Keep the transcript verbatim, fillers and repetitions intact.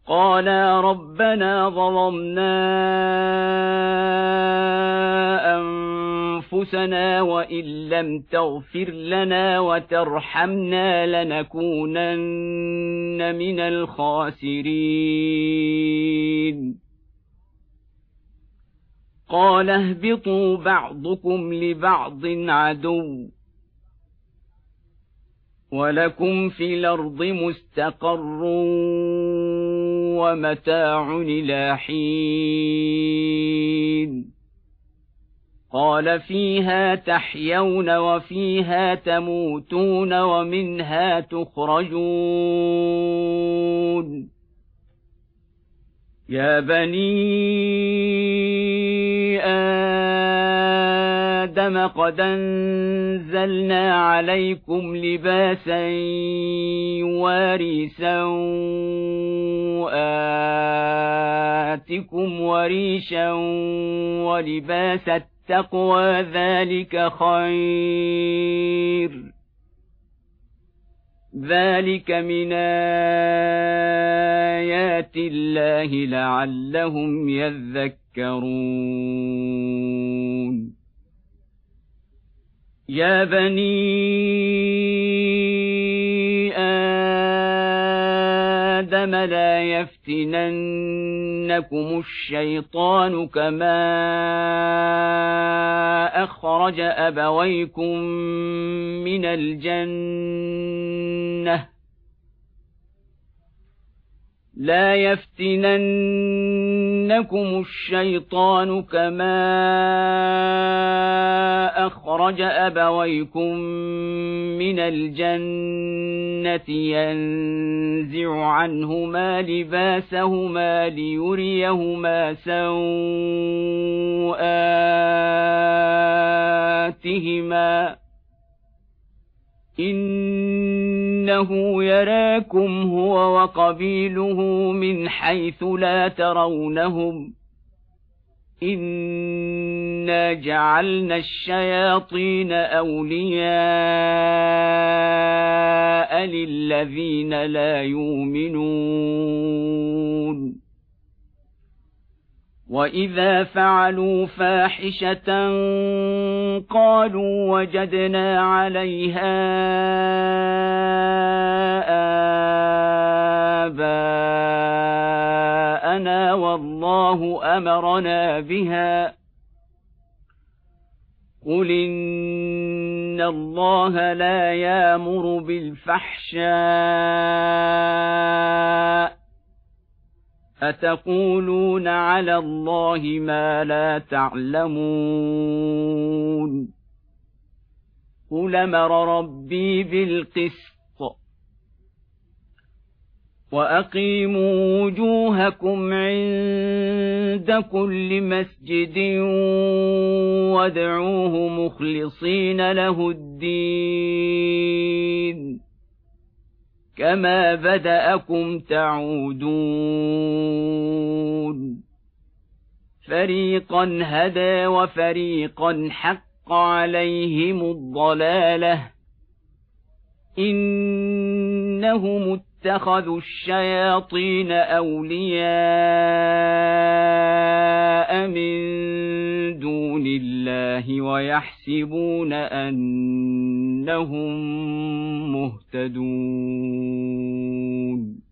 قالا ربنا ظلمنا أنفسنا وإن لم تغفر لنا وترحمنا لنكونن من الخاسرين قال اهبطوا بعضكم لبعض عدو ولكم في الأرض مستقر ومتاع إلى حين قال فيها تحيون وفيها تموتون ومنها تخرجون يا بني آدم قد أنزلنا عليكم لباسا يواري سوآتكم وريشا ولباس التقوى ذلك خير ذلك من آيات الله لعلهم يذكرون يا بني آدم لا يفتننكم الشيطان كما أخرج أبويكم من الجنة لا يفتننكم الشيطان كما أخرج أبويكم من الجنة ينزع عنهما لباسهما ليريهما سوآتهما إنه يراكم هو وقبيله من حيث لا ترونهم إنا جعلنا الشياطين أولياء للذين لا يؤمنون وإذا فعلوا فاحشة قالوا وجدنا عليها آباءنا والله أمرنا بها قل إن الله لا يأمر بالفحشاء أتقولون على الله ما لا تعلمون قل أمر ربي بالقسط وأقيموا وجوهكم عند كل مسجد وادعوه مخلصين له الدين كما بدأكم تعودون فريقا هدى وفريقا حق عليهم الضلالة إنهم اتخذوا الشياطين أولياء من دون الله ويحسبون أنهم مهتدون